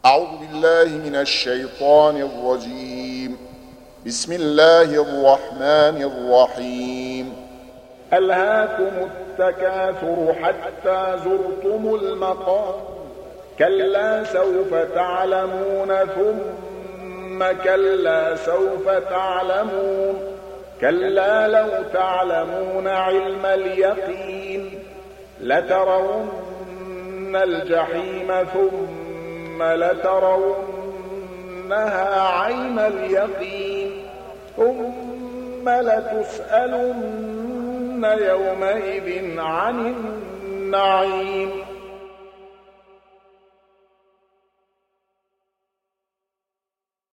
أعوذ بالله من الشيطان الرجيم. بسم الله الرحمن الرحيم. ألهاكم التكاثر حتى زرتم المقابر كلا سوف تعلمون ثم كلا سوف تعلمون كلا لو تعلمون علم اليقين لترون الجحيم ثم لترونها عين اليقين ثم لتسألن يومئذ عن النعيم